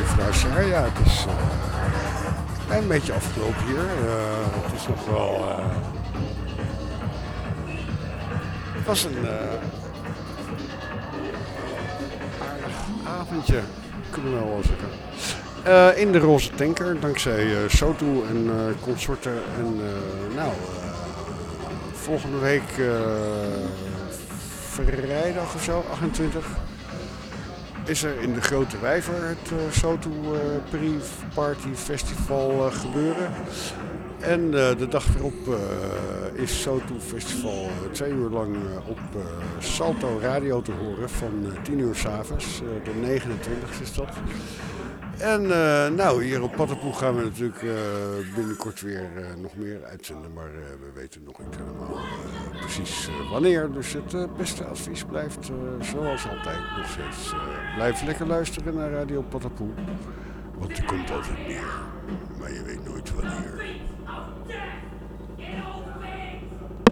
luisteraar. Ja, het is een beetje afgelopen hier. Het is nog wel... het was een aardig avondje, kunnen we wel zeggen. In de Roze Tanker, dankzij Soto en consorten. En volgende week vrijdag of zo, 28... is er in de Grote Wijver het Soto Pre-Party Festival gebeuren. En de dag erop is Soto Festival 2 uur lang op Salto Radio te horen van 10 uur 's avonds. De 29e is dat. En hier op Paddepoel gaan we natuurlijk binnenkort weer nog meer uitzenden. Maar we weten nog niet helemaal precies wanneer. Dus het beste advies blijft zoals altijd nog steeds. Blijf lekker luisteren naar Radio Paddepoel. Want er komt altijd meer. Maar je weet nooit wanneer.